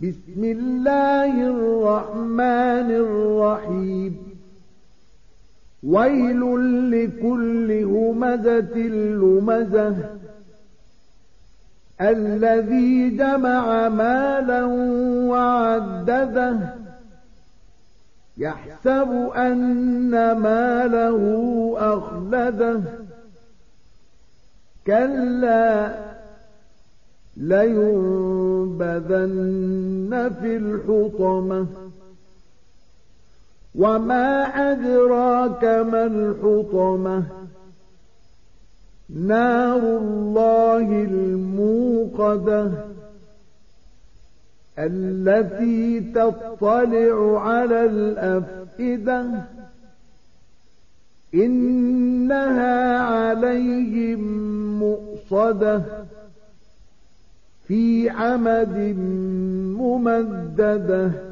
بسم الله الرحمن الرحيم ويل لكل همزة لمزة الذي جمع مالا وعدده يحسب أن ماله أخلده كلا لينبذن في الحطمة وما أدراك ما الحطمة نار الله الموقدة التي تطلع على الأفئدة إنها عليهم مؤصدة في عمد ممددة